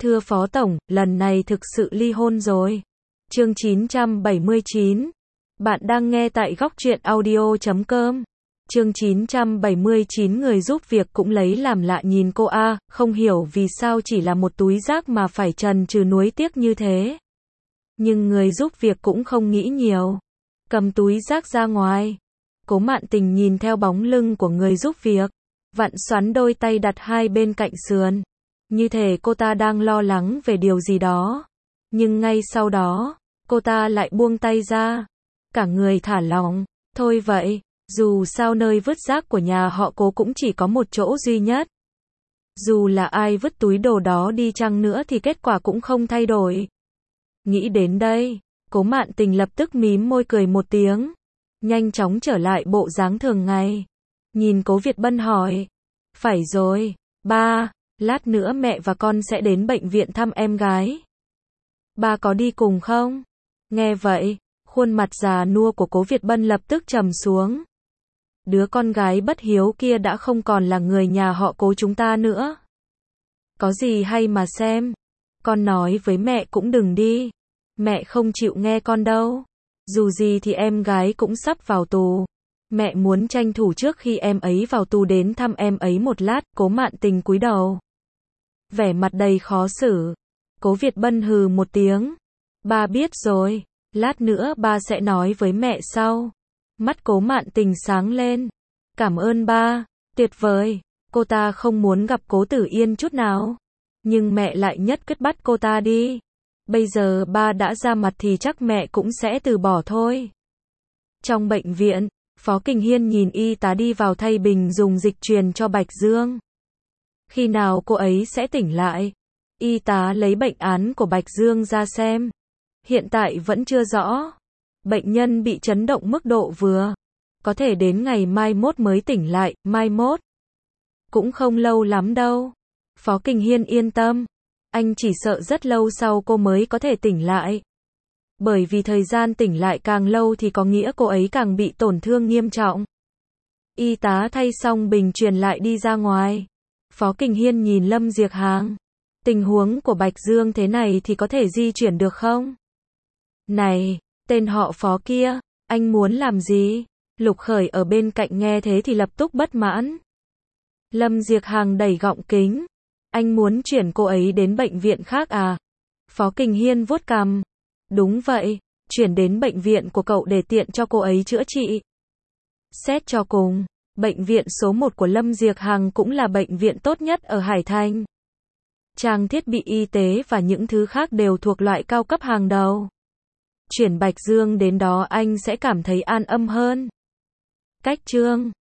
Thưa Phó Tổng, lần này thực sự ly hôn rồi. Chương 979. Bạn đang nghe tại góc truyện audio.com. Chương 979 người giúp việc cũng lấy làm lạ nhìn cô A, không hiểu vì sao chỉ là một túi rác mà phải chần chừ nuối tiếc như thế. Nhưng người giúp việc cũng không nghĩ nhiều. Cầm túi rác ra ngoài. Cố Mạn Tình nhìn theo bóng lưng của người giúp việc. Vặn xoắn đôi tay đặt hai bên cạnh sườn. Như thể cô ta đang lo lắng về điều gì đó. Nhưng ngay sau đó, cô ta lại buông tay ra. Cả người thả lỏng. Thôi vậy, dù sao nơi vứt rác của nhà họ Cố cũng chỉ có một chỗ duy nhất. Dù là ai vứt túi đồ đó đi chăng nữa thì kết quả cũng không thay đổi. Nghĩ đến đây, Cố Mạn Tình lập tức mím môi cười một tiếng. Nhanh chóng trở lại bộ dáng thường ngày. Nhìn Cố Việt Bân hỏi. Phải rồi, ba, lát nữa mẹ và con sẽ đến bệnh viện thăm em gái. Ba có đi cùng không? Nghe vậy, khuôn mặt già nua của Cố Việt Bân lập tức trầm xuống. Đứa con gái bất hiếu kia đã không còn là người nhà họ Cố chúng ta nữa. Có gì hay mà xem. Con nói với mẹ cũng đừng đi. Mẹ không chịu nghe con đâu. Dù gì thì em gái cũng sắp vào tù. Mẹ muốn tranh thủ trước khi em ấy vào tù đến thăm em ấy một lát. Cố Mạn Tình cúi đầu. Vẻ mặt đầy khó xử. Cố Việt Bân hừ một tiếng. Ba biết rồi. Lát nữa ba sẽ nói với mẹ sau. Mắt Cố Mạn Tình sáng lên. Cảm ơn ba. Tuyệt vời. Cô ta không muốn gặp Cố Tử Yên chút nào. Nhưng mẹ lại nhất quyết bắt cô ta đi. Bây giờ ba đã ra mặt thì chắc mẹ cũng sẽ từ bỏ thôi. Trong bệnh viện, Phó Kình Hiên nhìn y tá đi vào thay bình dùng dịch truyền cho Bạch Dương. Khi nào cô ấy sẽ tỉnh lại? Y tá lấy bệnh án của Bạch Dương ra xem. Hiện tại vẫn chưa rõ. Bệnh nhân bị chấn động mức độ vừa. Có thể đến ngày mai mốt mới tỉnh lại, mai mốt. Cũng không lâu lắm đâu. Phó Kình Hiên yên tâm. Anh chỉ sợ rất lâu sau cô mới có thể tỉnh lại. Bởi vì thời gian tỉnh lại càng lâu thì có nghĩa cô ấy càng bị tổn thương nghiêm trọng. Y tá thay xong bình truyền lại đi ra ngoài. Phó Kình Hiên nhìn Lâm Diệc Hàng. Tình huống của Bạch Dương thế này thì có thể di chuyển được không? Này, tên họ Phó kia, anh muốn làm gì? Lục Khởi ở bên cạnh nghe thế thì lập tức bất mãn. Lâm Diệc Hàng đẩy gọng kính. Anh muốn chuyển cô ấy đến bệnh viện khác à? Phó Kình Hiên vuốt cằm. Đúng vậy, chuyển đến bệnh viện của cậu để tiện cho cô ấy chữa trị. Xét cho cùng, bệnh viện số 1 của Lâm Diệc Hàng cũng là bệnh viện tốt nhất ở Hải Thành. Trang thiết bị y tế và những thứ khác đều thuộc loại cao cấp hàng đầu. Chuyển Bạch Dương đến đó anh sẽ cảm thấy an tâm hơn. Cách chương